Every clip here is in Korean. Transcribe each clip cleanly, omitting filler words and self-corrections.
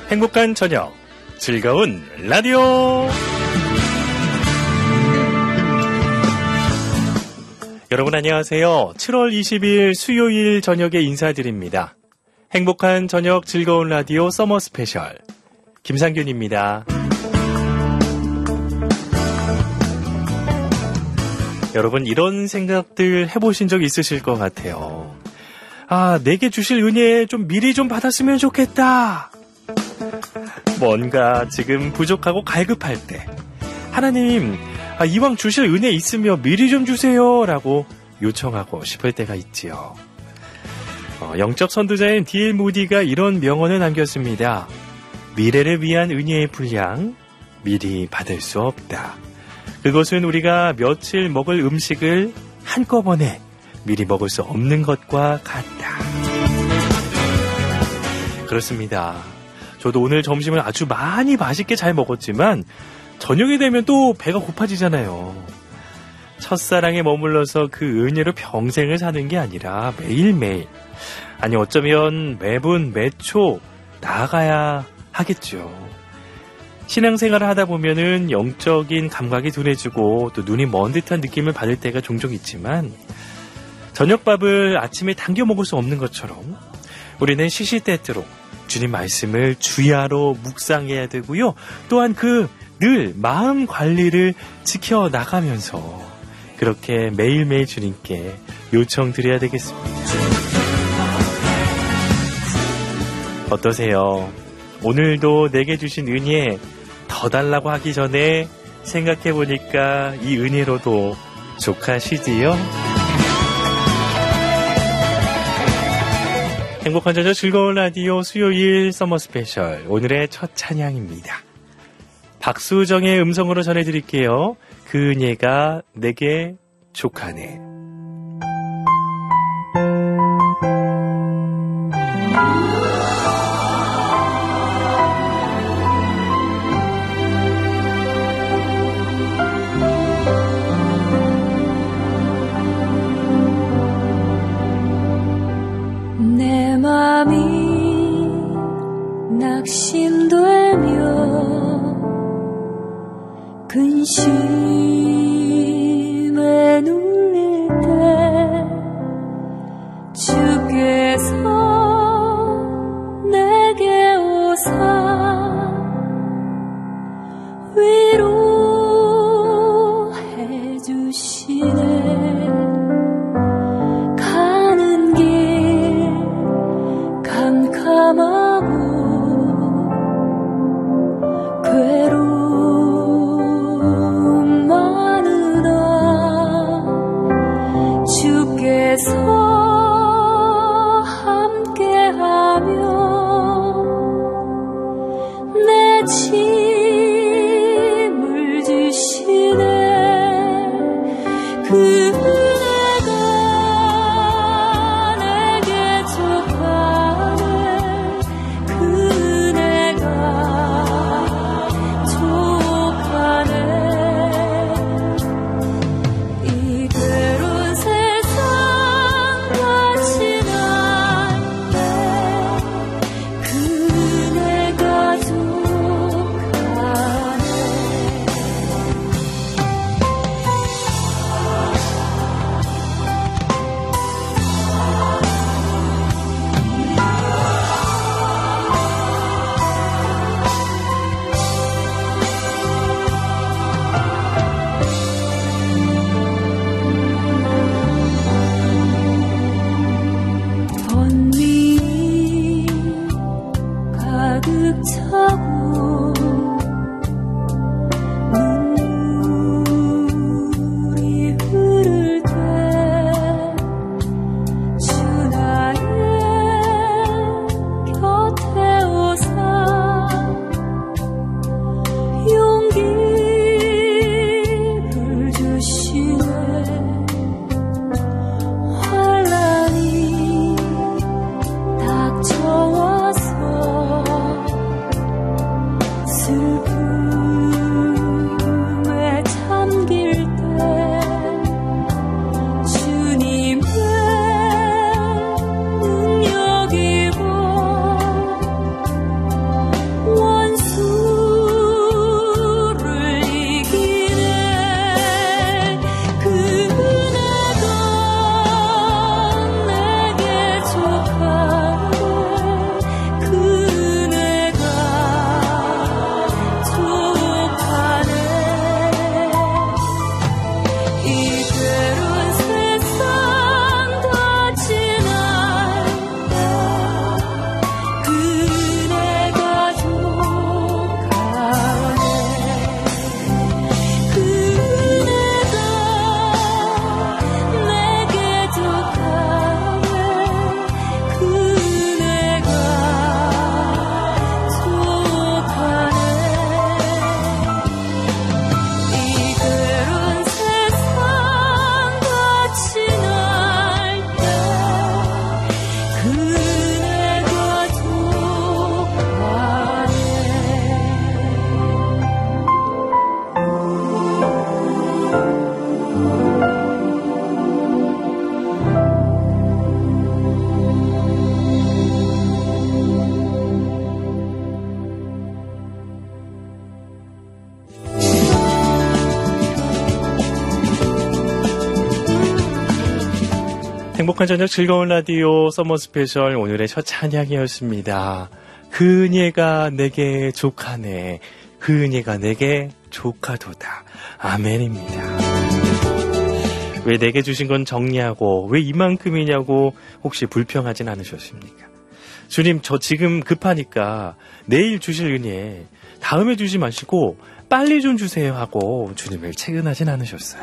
행복한 저녁, 즐거운 라디오. 여러분 안녕하세요. 7월 20일 수요일 저녁에 인사드립니다. 행복한 저녁 즐거운 라디오 서머 스페셜 김상균입니다. 여러분 이런 생각들 해보신 적 있으실 것 같아요. 내게 주실 은혜 좀 미리 좀 받았으면 좋겠다. 뭔가 지금 부족하고 갈급할 때 하나님 이왕 주실 은혜 있으면 미리 좀 주세요 라고 요청하고 싶을 때가 있지요. 영적 선두자인 D.L. 무디가 이런 명언을 남겼습니다. 미래를 위한 은혜의 분량 미리 받을 수 없다. 그것은 우리가 며칠 먹을 음식을 한꺼번에 미리 먹을 수 없는 것과 같다. 그렇습니다. 저도 오늘 점심을 아주 많이 맛있게 잘 먹었지만 저녁이 되면 또 배가 고파지잖아요. 첫사랑에 머물러서 그 은혜로 평생을 사는 게 아니라 매일매일, 아니 어쩌면 매분 매초 나아가야 하겠죠. 신앙생활을 하다 보면은 영적인 감각이 둔해지고 또 눈이 먼 듯한 느낌을 받을 때가 종종 있지만 저녁밥을 아침에 당겨 먹을 수 없는 것처럼 우리는 시시때때로 주님 말씀을 주야로 묵상해야 되고요. 또한 늘 마음 관리를 지켜나가면서 그렇게 매일매일 주님께 요청드려야 되겠습니다. 어떠세요? 오늘도 내게 주신 은혜 더 달라고 하기 전에 생각해보니까 이 은혜로도 족하시지요? 행복한 저녁 즐거운 라디오 수요일 서머 스페셜 오늘의 첫 찬양입니다. 박수정의 음성으로 전해드릴게요. 그 은혜가 내게 족하네. 내 맘이 낙심되며 근심에 눌릴 때 주께서 내게 오사 위로해 주시네. 가는 길 캄캄하고 괴로움 많으나 주께서 함께하며 내 짐을 지시네. 그 은혜가 내게 족하네. 그 은혜가 족하네. 이 괴로운 세상 같이 날 때 그 은혜가 족하네. 행복한 저녁 즐거운 라디오 서머 스페셜 오늘의 첫 찬양이었습니다. 그녀가 내게 조카네, 그녀가 내게 조카도다. 아멘입니다. 왜 내게 주신 건 정리하고 왜 이만큼이냐고 혹시 불평하진 않으셨습니까? 주님, 저 지금 급하니까 내일 주실 은혜 다음에 주지 마시고 빨리 좀 주세요 하고 주님을 채근하진 않으셨어요.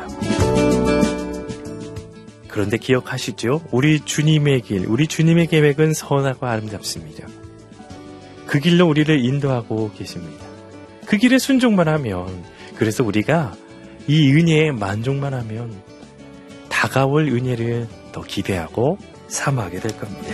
그런데 기억하시죠? 우리 주님의 길, 우리 주님의 계획은 선하고 아름답습니다. 그 길로 우리를 인도하고 계십니다. 그 길에 순종만 하면, 그래서 우리가 이 은혜에 만족만 하면 다가올 은혜를 더 기대하고 사모하게 될 겁니다.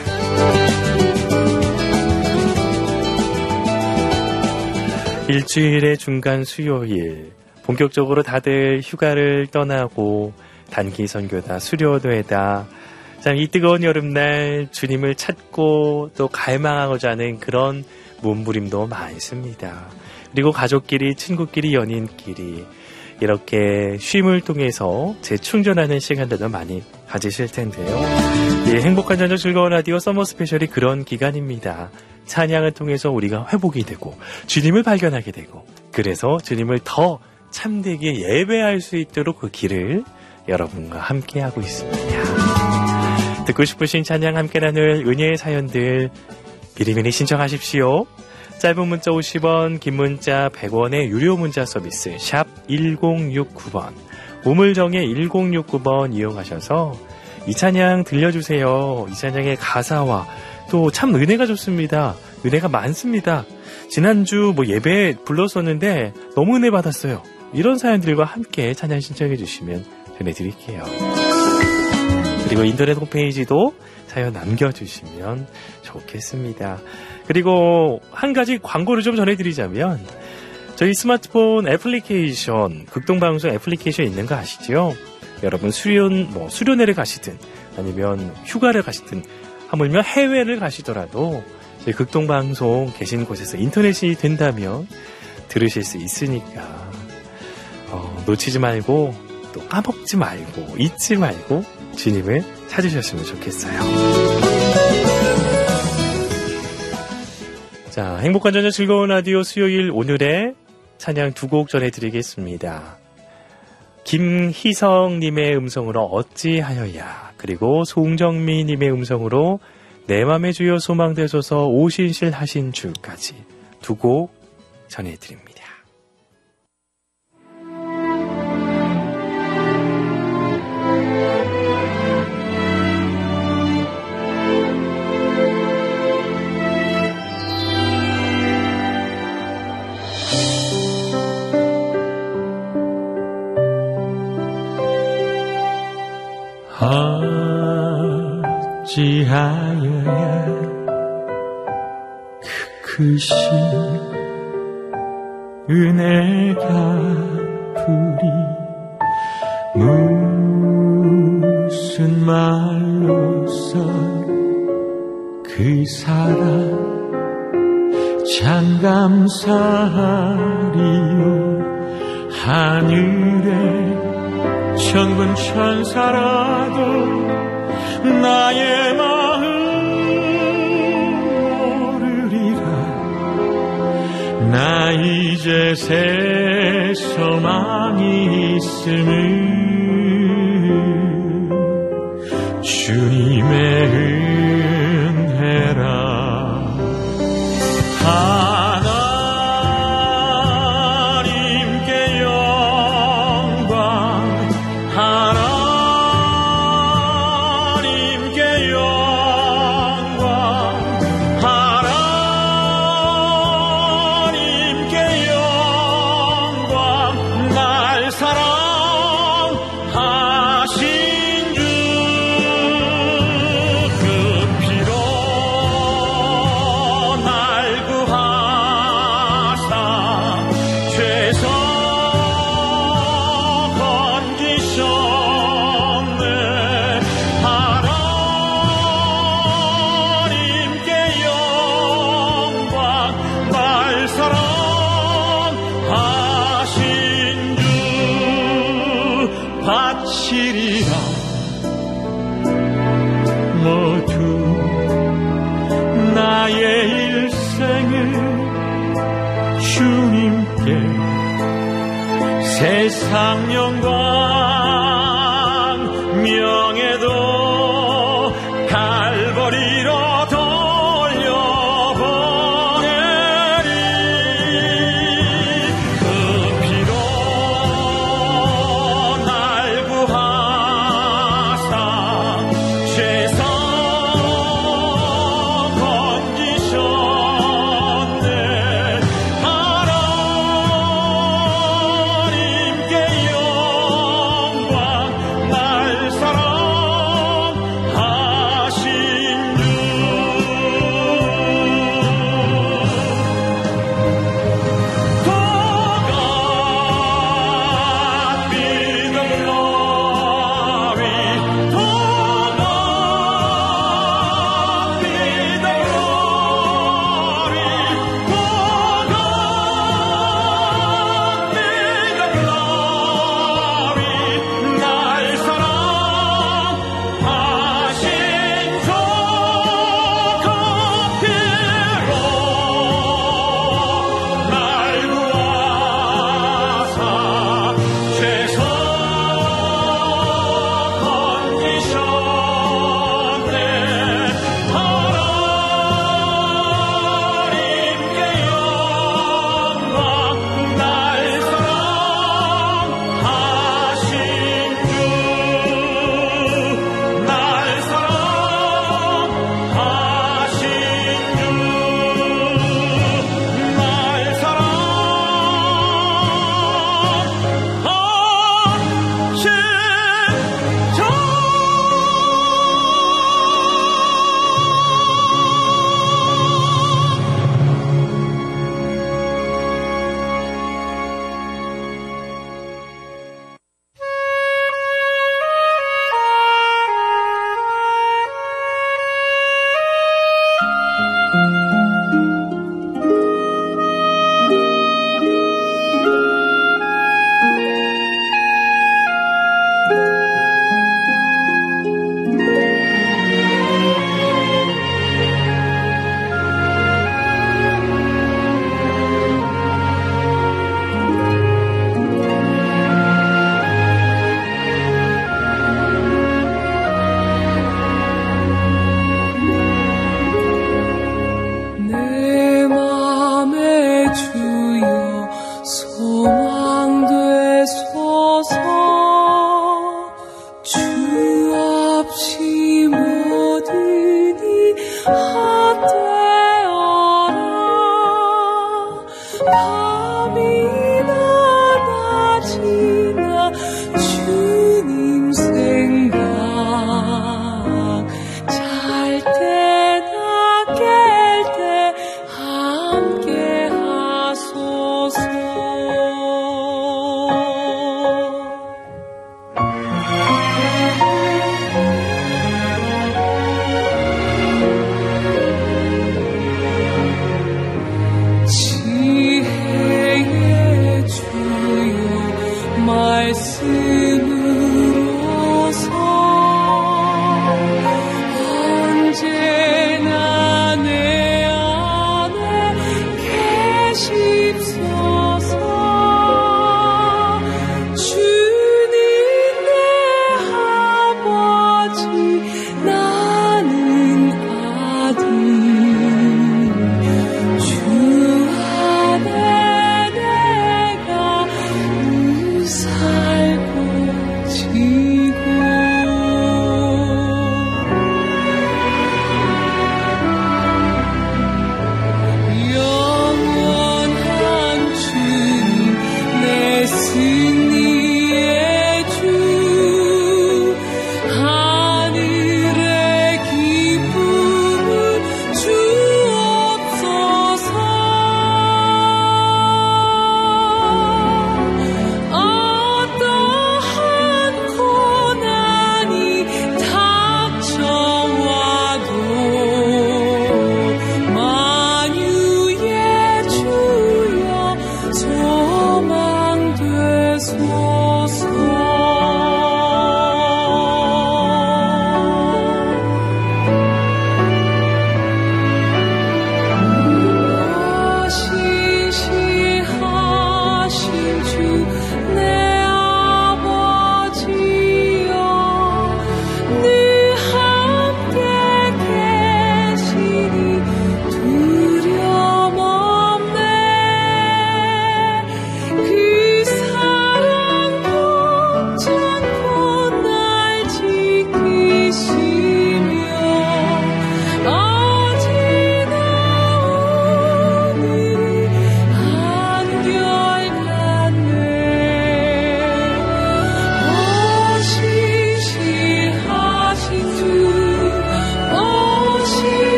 일주일의 중간 수요일, 본격적으로 다들 휴가를 떠나고 단기 선교다, 수료회다, 참 이 뜨거운 여름날 주님을 찾고 또 갈망하고자 하는 그런 몸부림도 많습니다. 그리고 가족끼리, 친구끼리, 연인끼리 이렇게 쉼을 통해서 재충전하는 시간들도 많이 가지실 텐데요. 예, 행복한 저녁 즐거운 라디오 서머 스페셜이 그런 기간입니다. 찬양을 통해서 우리가 회복이 되고 주님을 발견하게 되고, 그래서 주님을 더 참되게 예배할 수 있도록 그 길을 여러분과 함께하고 있습니다. 듣고 싶으신 찬양 함께 나눌 은혜의 사연들 미리미리 신청하십시오. 짧은 문자 50원, 긴 문자 100원의 유료 문자 서비스 샵 1069번, 우물정의 1069번 이용하셔서 이 찬양 들려주세요. 이 찬양의 가사와 또 참 은혜가 좋습니다. 은혜가 많습니다. 지난주 예배 불렀었는데 너무 은혜 받았어요. 이런 사연들과 함께 찬양 신청해 주시면 전해드릴게요. 그리고 인터넷 홈페이지도 사연 남겨주시면 좋겠습니다. 그리고 한 가지 광고를 좀 전해드리자면, 저희 스마트폰 애플리케이션, 극동방송 애플리케이션 있는 거 아시죠? 여러분 수련회를 가시든 아니면 휴가를 가시든 하물며 해외를 가시더라도 저희 극동방송 계신 곳에서 인터넷이 된다면 들으실 수 있으니까 놓치지 말고 또 까먹지 말고 잊지 말고 주님을 찾으셨으면 좋겠어요. 자, 행복한 저녁 즐거운 라디오 수요일 오늘의 찬양 두 곡 전해드리겠습니다. 김희성님의 음성으로 어찌하여야, 그리고 송정미님의 음성으로 내 맘에 주여 소망되소서 오신실 하신 줄까지 두 곡 전해드립니다. 어찌하여야 크신 은혜가 부리 무슨 말로써 그 사랑 참 감사하리요. 하늘에 천군 천사라도 나의 마음 모르리라. 나 이제 새 소망이 있음을 주님의 은혜라. 하나님께 영광, 하나님께 영광, 하나님께 영광. 날 사랑하신 주 그 피로 날 구하사 죄서 건지셨네. 하나님께 영광, 날 사랑하신 주 바치리라. 창령과 명예도 갈보리로 돌려보내리. 그 피로 날 구하사 죄서 건지셨네. 하나님께 영광, 날 사랑하신 주. To God be the glory. To God be the glory. To God be the glory. 날 사랑하신 주. 그 피로 날 구하사 죄서 건지셨네. 하나님께 영광, 날 사랑하신 주. 날 사랑하신 주. 날 사랑하신 주. 내 맘에 주여 소망 되소서. 주 없이 모든 이 헛되어라. 밤이나 낮이나 주님 생각, 잘 때나 깰 때 함께 하소서. 지혜의 주여 말씀으로서 언제나 내 안에 계십소서. 주님 내 아버지, 나는 아들. 주 안에 내가 살고 지고. 영원한 주님 내 승리의 주. 하늘의 기쁨을 주옵소서. 어떠한 고난이 닥쳐와도 만유의 주여 소망 되소서. 신실하신 주 내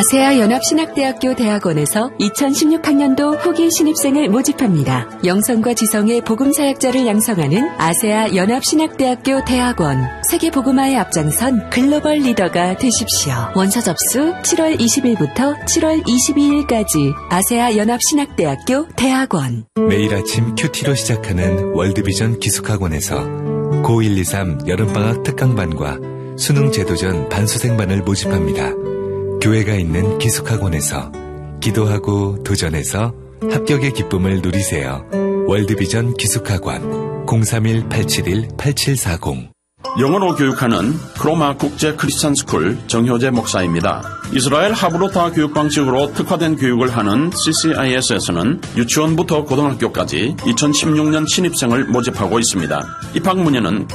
아세아 연합신학대학교 대학원에서 2016학년도 후기 신입생을 모집합니다. 영성과 지성의 복음사역자를 양성하는 아세아 연합신학대학교 대학원. 세계 복음화에 앞장선 글로벌 리더가 되십시오. 원서 접수 7월 20일부터 7월 22일까지 아세아 연합신학대학교 대학원. 매일 아침 큐티로 시작하는 월드비전 기숙학원에서 고123 여름방학 특강반과 수능 제도전 반수생반을 모집합니다. 교회가 있는 기숙학원에서 기도하고 도전해서 합격의 기쁨을 누리세요. 월드비전 기숙학원 031-871-8740. 영어로 교육하는 크로마 국제 크리스천 스쿨 정효재 목사입니다. 이스라엘 하브로타 교육 방식으로 특화된 교육을 하는 CCIS에서는 유치원부터 고등학교까지 2016년 신입생을 모집하고 있습니다. 입학 문의는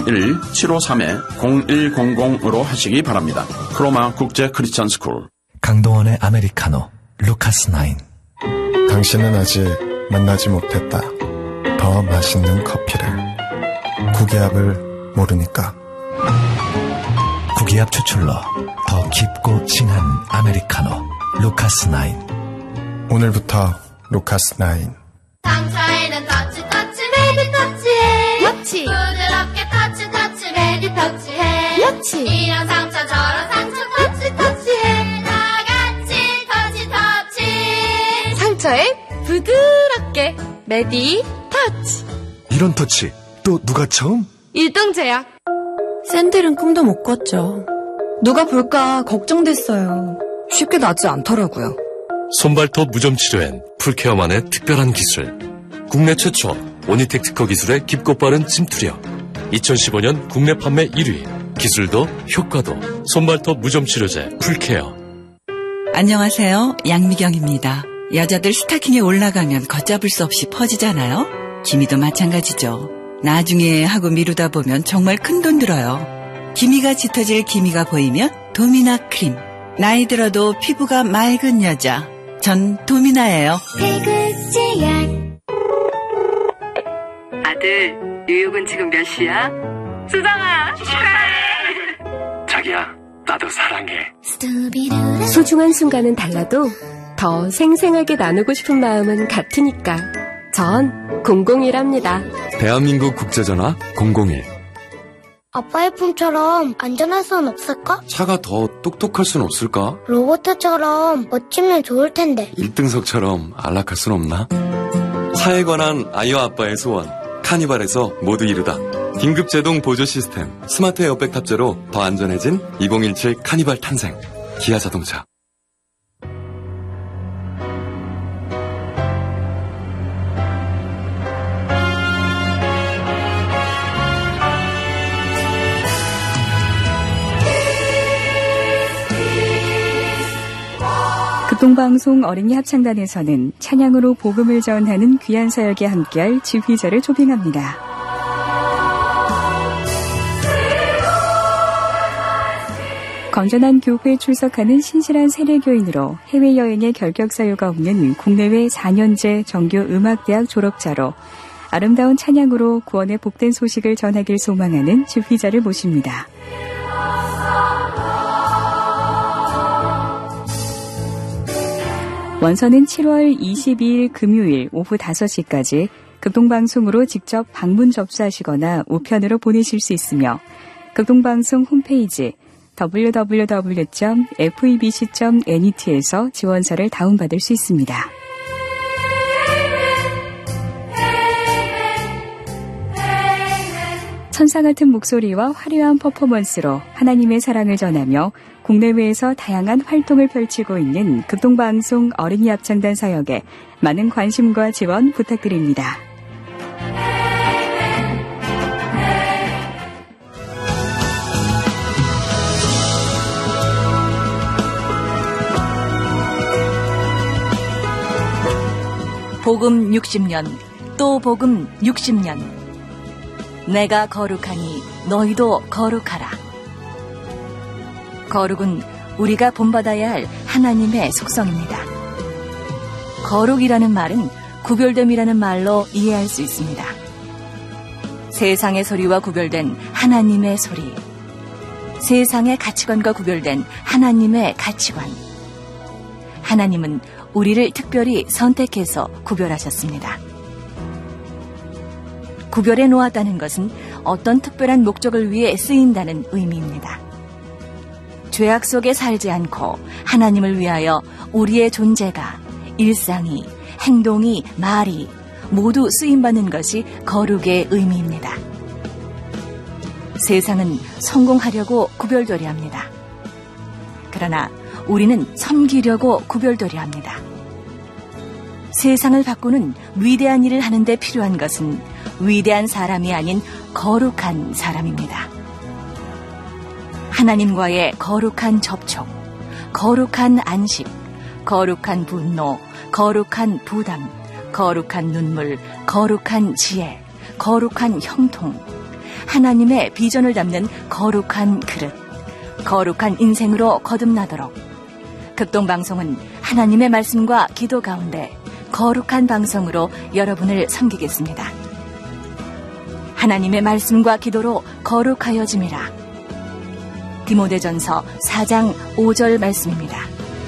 031-753-0100으로 하시기 바랍니다. 크로마 국제 크리스천 스쿨. 강동원의 아메리카노 루카스 9. 당신은 아직 만나지 못했다. 더 맛있는 커피를. 구기압을 모르니까. 구기압 추출로 더 깊고 진한 아메리카노 루카스 9. 오늘부터 루카스 9. 상처에는 터치 메디 터치해. 터치. 부드럽게 터치 메디 터치해. 터치. 이런 상처 저런 상처 터치해. 다 같이 터치. 상처에 부드럽게 메디 터치. 이런 터치 또 누가 처음? 일동제약. 샌들은 꿈도 못 꿨죠. 누가 볼까 걱정됐어요. 쉽게 낫지 않더라고요. 손발톱 무좀치료엔 풀케어만의 특별한 기술. 국내 최초 오니텍 특허 기술의 깊고 빠른 침투력. 2015년 국내 판매 1위. 기술도 효과도 손발톱 무좀치료제 풀케어. 안녕하세요. 양미경입니다. 여자들 스타킹에 올라가면 걷잡을 수 없이 퍼지잖아요. 기미도 마찬가지죠. 나중에 하고 미루다 보면 정말 큰돈 들어요. 기미가 짙어질 기미가 보이면 도미나 크림. 나이 들어도 피부가 맑은 여자. 전 도미나예요. 태극제약. 아들, 뉴욕은 지금 몇 시야? 수정아, 축하해. 자기야, 나도 사랑해. 소중한 순간은 달라도 더 생생하게 나누고 싶은 마음은 같으니까. 전 001합니다. 대한민국 국제전화 001. 아빠의 품처럼 안전할 순 없을까? 차가 더 똑똑할 순 없을까? 로봇처럼 멋지면 좋을 텐데. 1등석처럼 안락할 순 없나? 차에 관한 아이와 아빠의 소원. 카니발에서 모두 이루다. 긴급 제동 보조 시스템. 스마트 에어백 탑재로 더 안전해진 2017 카니발 탄생. 기아 자동차. 극동방송 어린이 합창단에서는 찬양으로 복음을 전하는 귀한 사역에 함께할 지휘자를 초빙합니다. 건전한 교회에 출석하는 신실한 세례교인으로 해외여행의 결격사유가 없는 국내외 4년제 정규 음악대학 졸업자로 아름다운 찬양으로 구원의 복된 소식을 전하길 소망하는 지휘자를 모십니다. 원서는 7월 22일 금요일 오후 5시까지 극동방송으로 직접 방문 접수하시거나 우편으로 보내실 수 있으며 극동방송 홈페이지 www.febc.net에서 지원서를 다운받을 수 있습니다. 천사 같은 목소리와 화려한 퍼포먼스로 하나님의 사랑을 전하며 국내외에서 다양한 활동을 펼치고 있는 극동방송 어린이 합창단 사역에 많은 관심과 지원 부탁드립니다. 복음 60년, 또 복음 60년. 내가 거룩하니 너희도 거룩하라. 거룩은 우리가 본받아야 할 하나님의 속성입니다. 거룩이라는 말은 구별됨이라는 말로 이해할 수 있습니다. 세상의 소리와 구별된 하나님의 소리, 세상의 가치관과 구별된 하나님의 가치관, 하나님은 우리를 특별히 선택해서 구별하셨습니다. 구별해 놓았다는 것은 어떤 특별한 목적을 위해 쓰인다는 의미입니다. 죄악 속에 살지 않고 하나님을 위하여 우리의 존재가, 일상이, 행동이, 말이 모두 쓰임받는 것이 거룩의 의미입니다. 세상은 성공하려고 구별되려 합니다. 그러나 우리는 섬기려고 구별되려 합니다. 세상을 바꾸는 위대한 일을 하는데 필요한 것은 위대한 사람이 아닌 거룩한 사람입니다. 하나님과의 거룩한 접촉, 거룩한 안식, 거룩한 분노, 거룩한 부담, 거룩한 눈물, 거룩한 지혜, 거룩한 형통, 하나님의 비전을 담는 거룩한 그릇, 거룩한 인생으로 거듭나도록 극동방송은 하나님의 말씀과 기도 가운데 거룩한 방송으로 여러분을 섬기겠습니다. 하나님의 말씀과 기도로 거룩하여짐이라. 디모데전서 4장 5절 말씀입니다.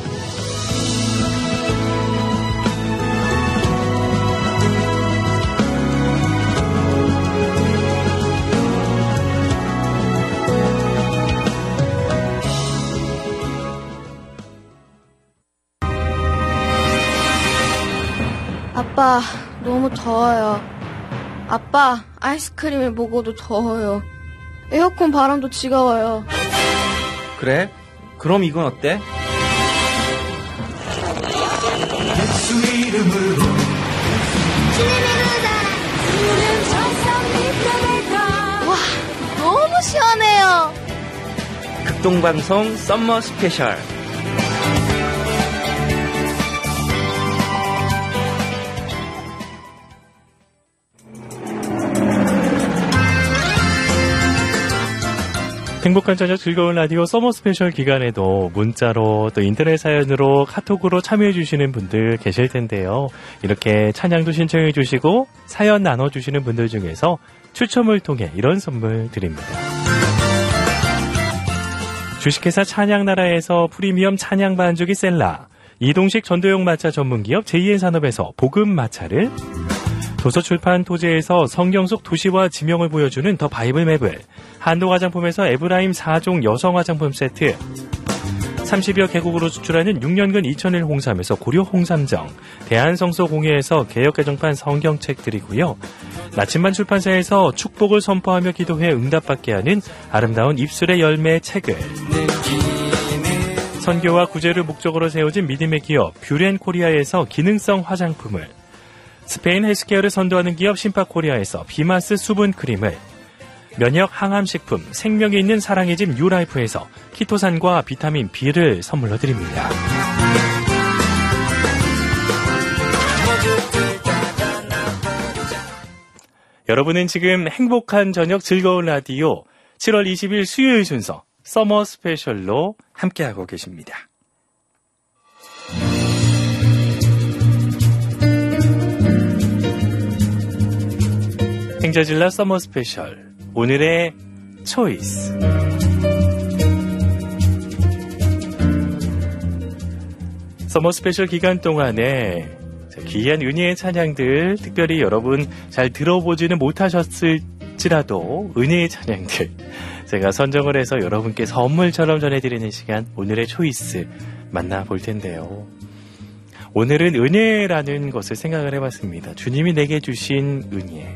아빠, 너무 더워요. 아빠, 아이스크림을 먹어도 더워요. 에어컨 바람도 지겨워요. 그래? 그럼 이건 어때? 예수 이름으로 와, 너무 시원해요. 극동방송 썸머 스페셜. 행복한 저녁 즐거운 라디오 서머 스페셜 기간에도 문자로 또 인터넷 사연으로 카톡으로 참여해 주시는 분들 계실 텐데요. 이렇게 찬양도 신청해 주시고 사연 나눠주시는 분들 중에서 추첨을 통해 이런 선물 드립니다. 주식회사 찬양나라에서 프리미엄 찬양 반죽이 셀라, 이동식 전도용 마차 전문기업 제2엔산업에서 복음 마차를, 도서출판 토제에서 성경 속 도시와 지명을 보여주는 더 바이블 맵을, 한도 화장품에서 에브라임 4종 여성 화장품 세트, 30여 개국으로 수출하는 6년근 2001 홍삼에서 고려 홍삼정, 대한성서공회에서 개역개정판 성경책 드리고요. 나침반 출판사에서 축복을 선포하며 기도해 응답받게 하는 아름다운 입술의 열매 책을, 선교와 구제를 목적으로 세워진 믿음의 기업 뷰렌코리아에서 기능성 화장품을, 스페인 헬스케어를 선도하는 기업 심파코리아에서 비마스 수분 크림을, 면역 항암식품 생명이 있는 사랑의 집 뉴라이프에서 키토산과 비타민 B를 선물로 드립니다. 여러분은 지금 행복한 저녁 즐거운 라디오 7월 20일 수요일 순서 서머 스페셜로 함께하고 계십니다. 행자질라 서머 스페셜 오늘의 초이스. 서머 스페셜 기간 동안에 귀한 은혜의 찬양들, 특별히 여러분 잘 들어보지는 못하셨을지라도 은혜의 찬양들 제가 선정을 해서 여러분께 선물처럼 전해드리는 시간, 오늘의 초이스 만나볼 텐데요. 오늘은 은혜라는 것을 생각을 해봤습니다. 주님이 내게 주신 은혜.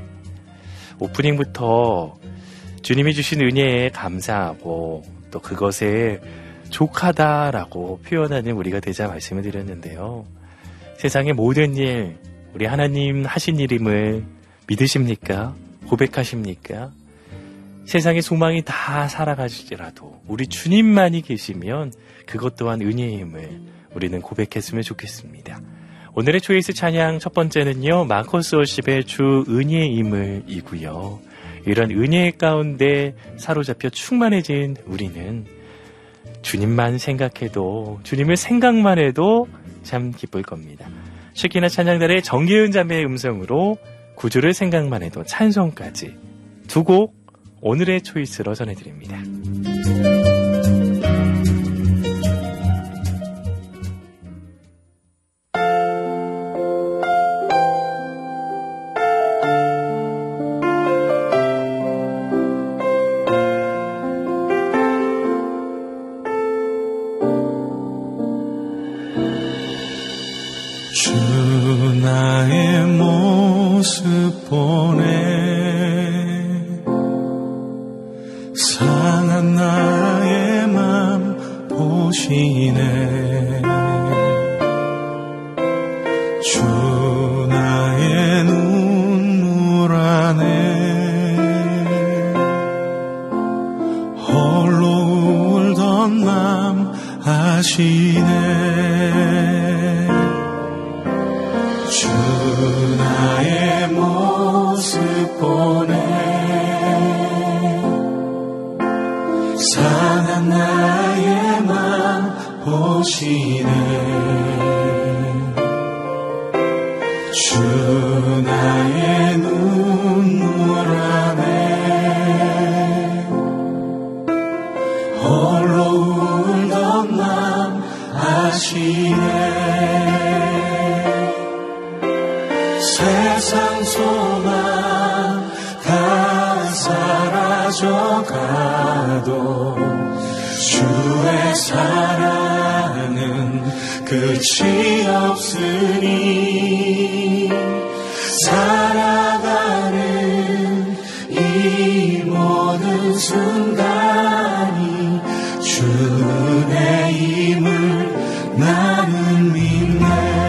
오프닝부터 주님이 주신 은혜에 감사하고 또 그것에 족하다라고 표현하는 우리가 되자 말씀을 드렸는데요. 세상의 모든 일, 우리 하나님 하신 일임을 믿으십니까? 고백하십니까? 세상의 소망이 다 살아가실지라도 우리 주님만이 계시면 그것 또한 은혜임을 우리는 고백했으면 좋겠습니다. 오늘의 초이스 찬양 첫 번째는요, 마커스 월십의 주 은혜임을 이고요. 이런 은혜 가운데 사로잡혀 충만해진 우리는 주님만 생각해도, 주님을 생각만 해도 참 기쁠 겁니다. 쉐키나 찬양단의 정계은 자매의 음성으로 구주를 생각만 해도 찬송까지 두 곡 오늘의 초이스로 전해드립니다. 주 주 나의 모습 보네 상한 나의 맘 보시네 주 나의 눈물 안에 홀로 울던 맘 아시네 주 나의 모습 보네 상한 나의 맘 보시네 주 나의 눈물 안에 홀로 울던 맘 아시네 세상 소망 다 사라져가도 주의 사랑은 끝이 없으니 살아가는 이 모든 순간이 주 은혜임을 나는 믿네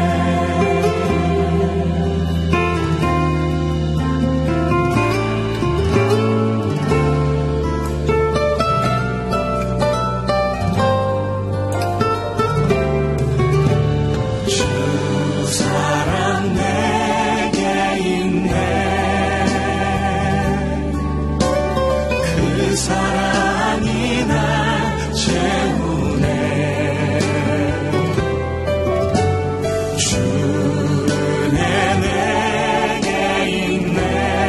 사랑이 날 채우네 주 은혜 내게 있네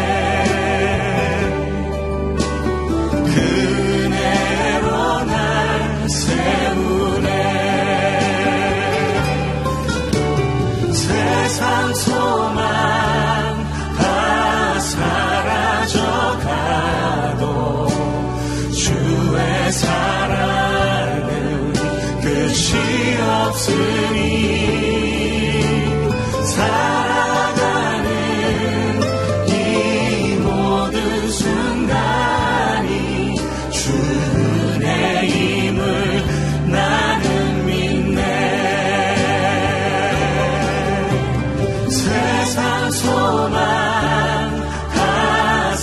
그 은혜로 날 세우네 세상 소망 다 사라져가도 주의 사랑은 끝이 없으니 살아가는 이 모든 순간이 주 은혜임을 나는 믿네 세상 소망 다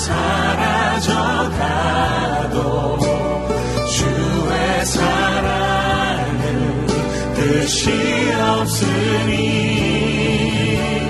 사라져가도 주의 사랑은 끝이 없으니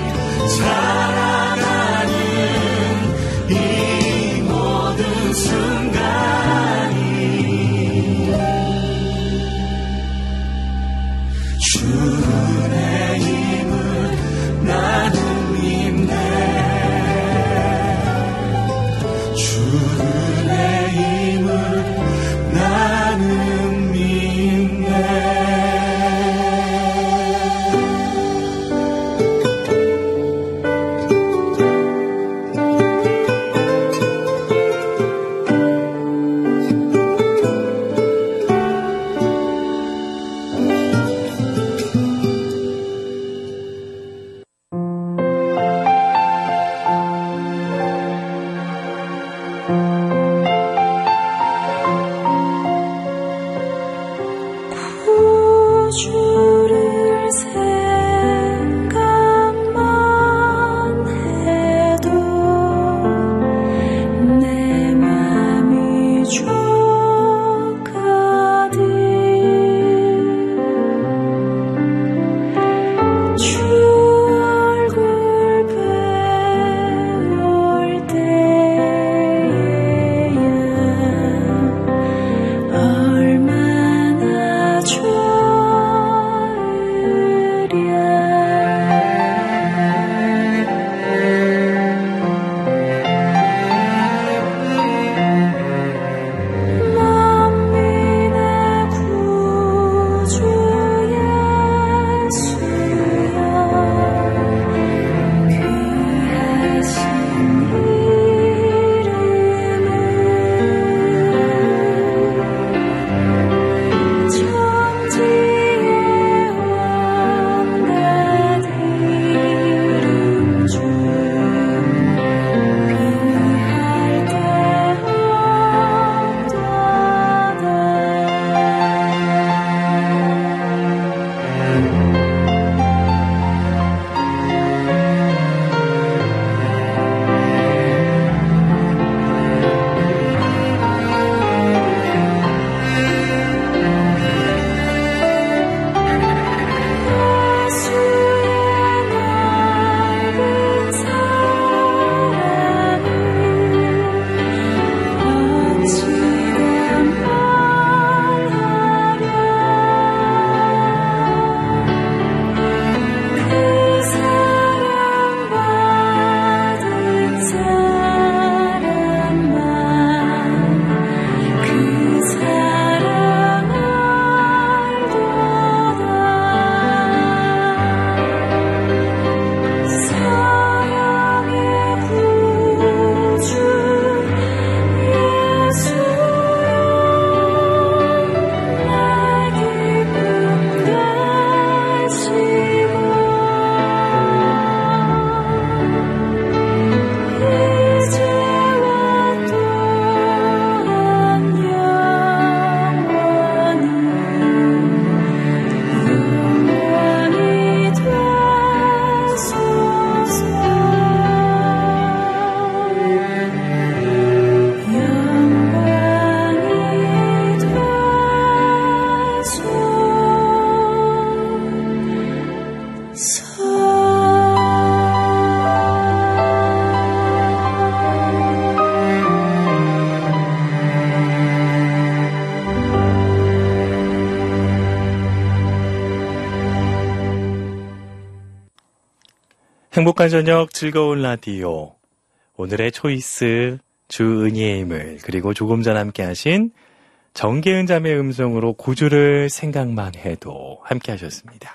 행복한 저녁 즐거운 라디오 오늘의 초이스 주은희의 힘을 그리고 조금 전 함께 하신 정계은 자매 음성으로 구주를 생각만 해도 함께 하셨습니다.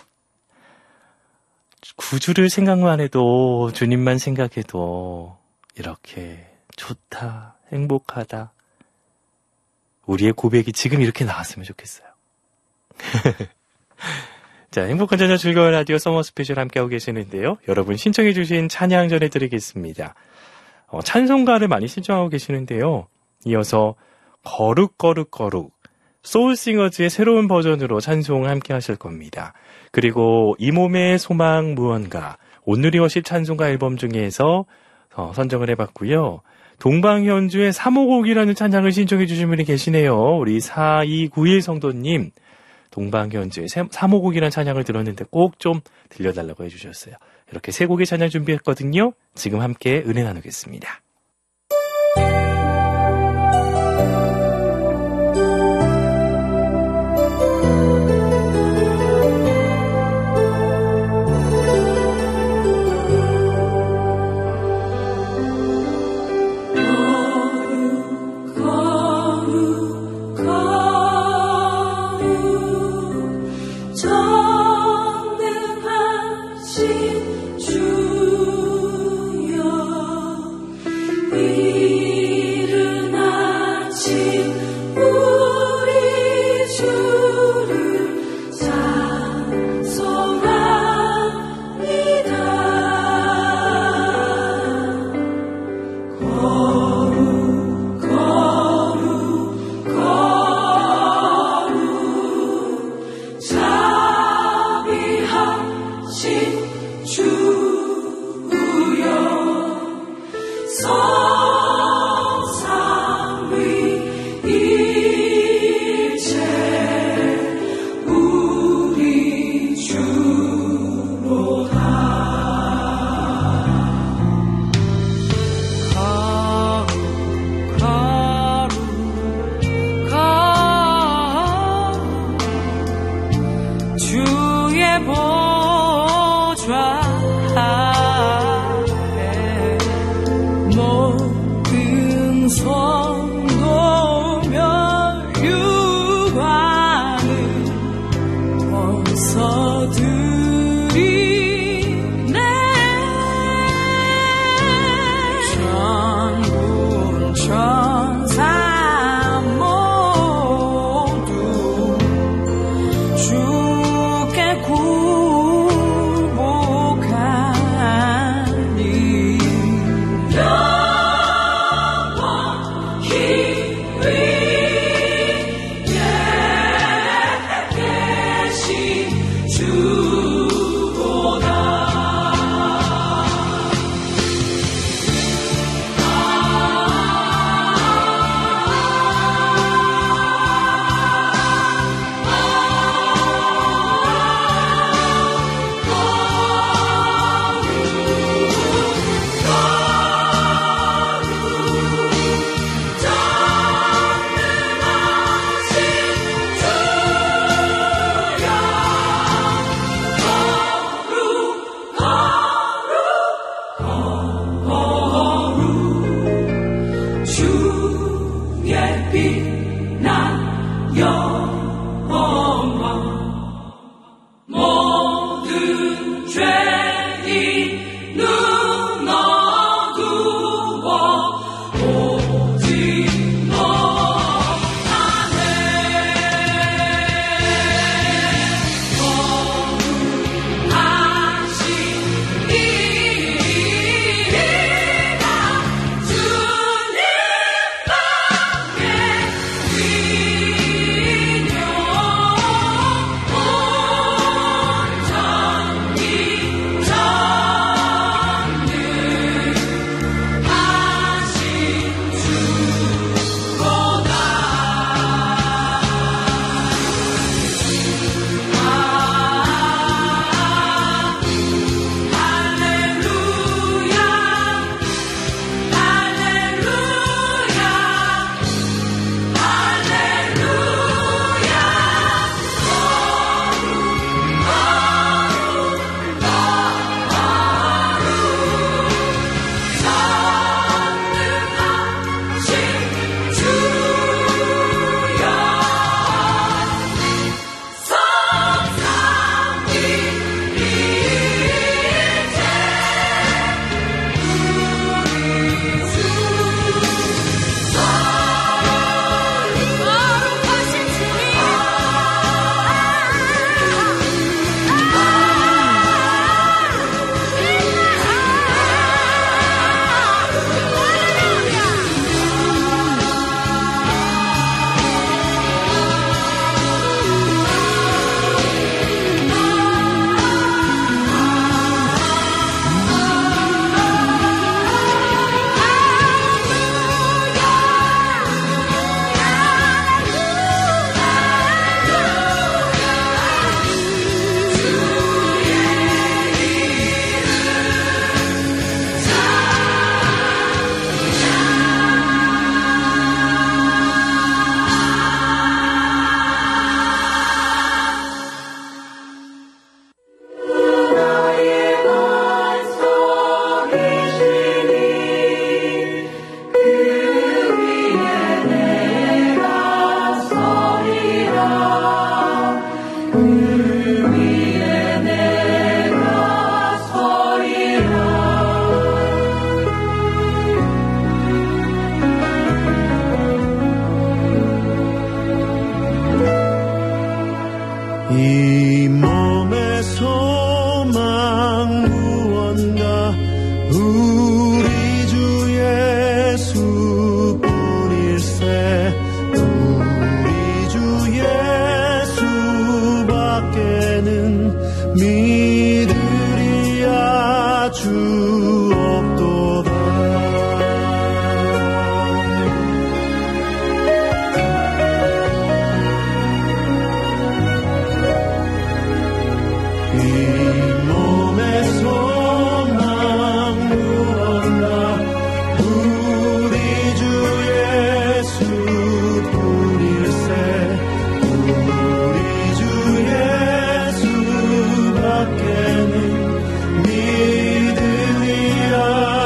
구주를 생각만 해도 주님만 생각해도 이렇게 좋다 행복하다 우리의 고백이 지금 이렇게 나왔으면 좋겠어요. 자, 행복한 저녁 즐거운 라디오 서머 스페셜 함께하고 계시는데요. 여러분 신청해 주신 찬양 전해드리겠습니다. 찬송가를 많이 신청하고 계시는데요. 이어서 거룩 소울싱어즈의 새로운 버전으로 찬송 함께 하실 겁니다. 그리고 이 몸의 소망 무언가 오늘이 워십 찬송가 앨범 중에서 선정을 해봤고요. 동방현주의 3호곡이라는 찬양을 신청해 주신 분이 계시네요. 우리 4291 성도님 동방현주의 3호곡이라는 찬양을 들었는데 꼭 좀 들려달라고 해주셨어요. 이렇게 세 곡의 찬양 준비했거든요. 지금 함께 은혜 나누겠습니다. 주의 보좌 주옵도다. 이 몸의 소망 무엇나 우리 주 예수 뿐일세. 우리 주 예수밖에는 믿으리라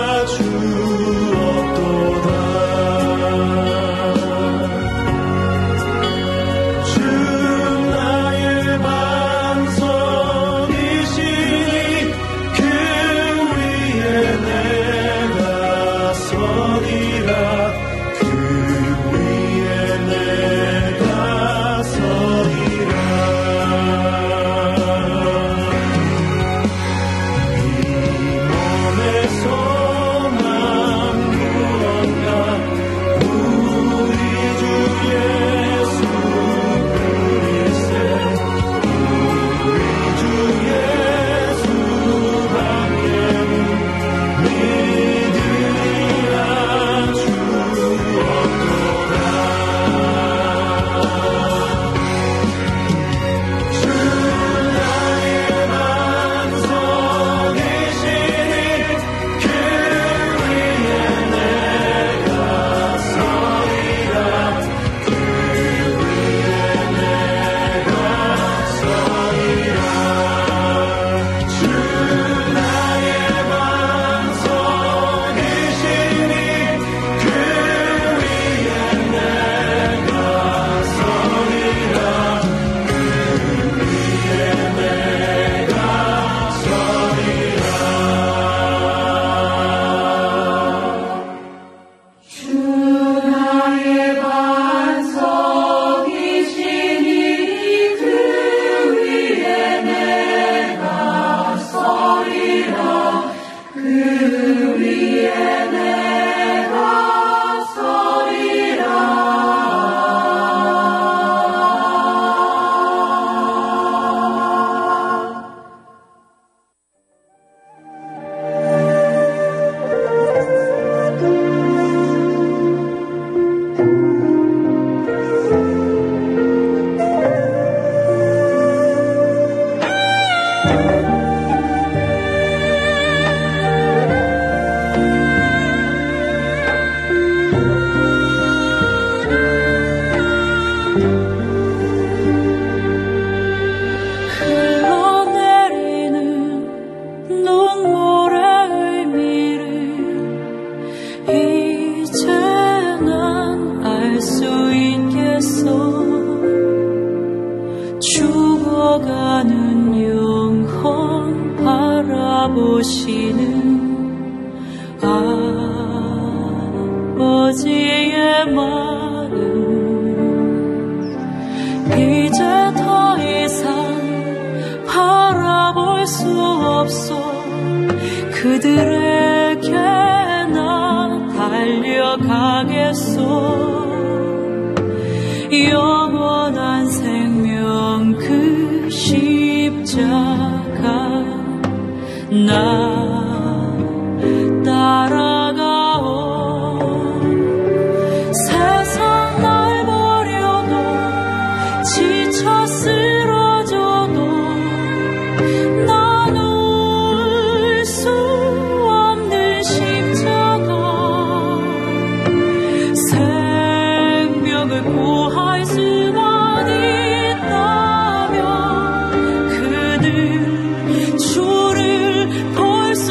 주옵도다. 주 나의 반석이시니 그 위에 내가 서리라. 그 위에 내가 서리라. 이 몸의 소망 무언가 우리 주 예수 뿐일세. 우리 주 예수밖에는 믿으리라 주옵도다. 주 나의 반석이시니 그 위에 내가 서리라. 그 위에 내가 서리라. 주 나의 반석이시니 그 위에 내가 서리라. 그 위에 내가 서리라. 주 나의 반석이시니 그 위에 내가 서리라. 그 위에 내가 서리라. 흘러내리는 눈물의 의미를 이제 난 알 수 있겠어. 죽어가는 영혼 바라보시는 아버지의 마음, 이제 더 이상 바라볼 수 없어. 그들에게 나 달려가겠소. 영원한 생명 그 십자가 나 따라가오. 세상 날 버려도 지쳐 쓰러져도 난 울 수 없는 십자가. 생명을 구할 수만 있다면 그들 주를 볼 수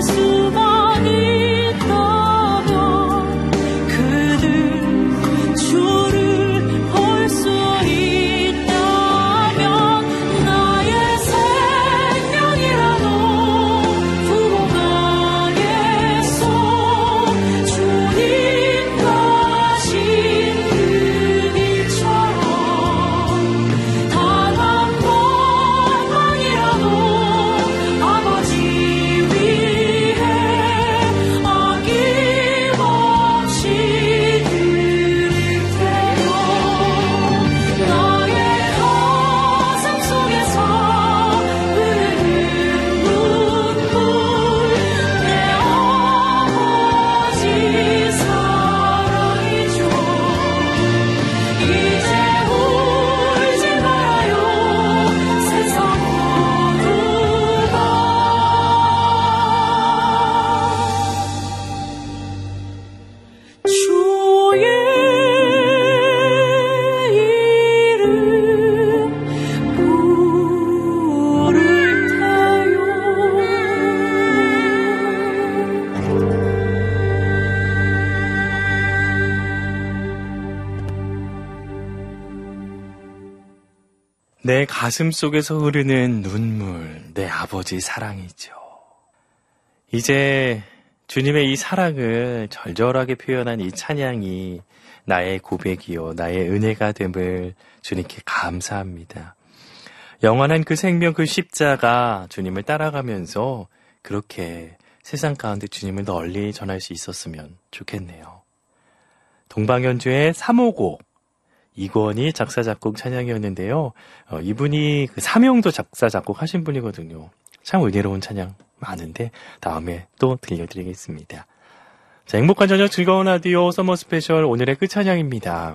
수만 있다면 그들 주를 볼 수 있다면 나의 생명이라도 두고 가겠소. 주님 가신 그 길처럼 단 한 번만이라도 아버지 위해 아낌없이 드릴 테요. 나의 가슴 속에서 흐르는 눈물 내 아버지 사랑이죠. 이제 울지 말아요 세상 모두가. 주의 이름 부를 테요. 내 가슴 속에서 흐르는 눈물, 내 아버지 사랑이죠. 이제 주님의 이 사랑을 절절하게 표현한 이 찬양이 나의 고백이요, 나의 은혜가 됨을 주님께 감사합니다. 영원한 그 생명, 그 십자가 주님을 따라가면서 그렇게 세상 가운데 주님을 널리 전할 수 있었으면 좋겠네요. 동방연주의 355 이권이 작사 작곡 찬양이었는데요. 이분이 그 삼형도 작사 작곡하신 분이거든요. 참 은혜로운 찬양 많은데 다음에 또 들려드리겠습니다. 자, 행복한 저녁 즐거운 라디오 서머 스페셜 오늘의 끝찬양입니다.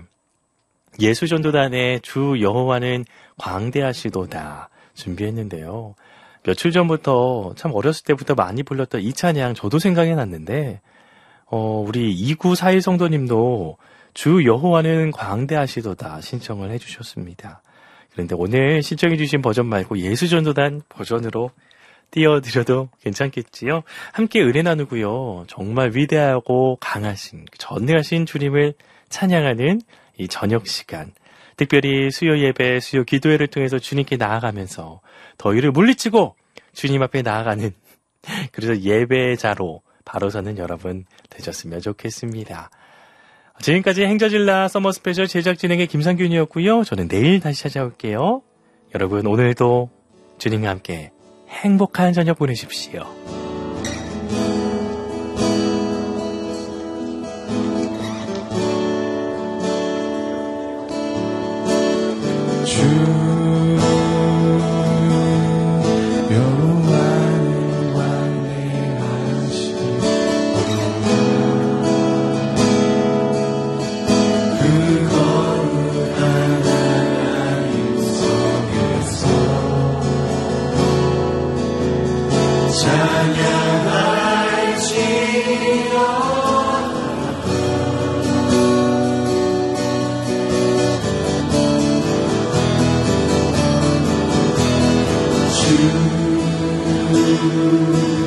예수전도단의 주 여호와는 광대하시도다 준비했는데요. 며칠 전부터 참 어렸을 때부터 많이 불렀던 이 찬양 저도 생각이 났는데 우리 2941 성도님도 주 여호와는 광대하시도다 신청을 해주셨습니다. 그런데 오늘 신청해 주신 버전 말고 예수전도단 버전으로 띄워드려도 괜찮겠지요? 함께 은혜 나누고요. 정말 위대하고 강하신, 전능하신 주님을 찬양하는 이 저녁 시간, 특별히 수요 예배, 수요 기도회를 통해서 주님께 나아가면서 더위를 물리치고 주님 앞에 나아가는 그래서 예배자로 바로 서는 여러분 되셨으면 좋겠습니다. 지금까지 행저질라 서머 스페셜 제작 진행의 김상균이었고요. 저는 내일 다시 찾아올게요. 여러분 오늘도 주님과 함께 행복한 저녁 보내십시오. 주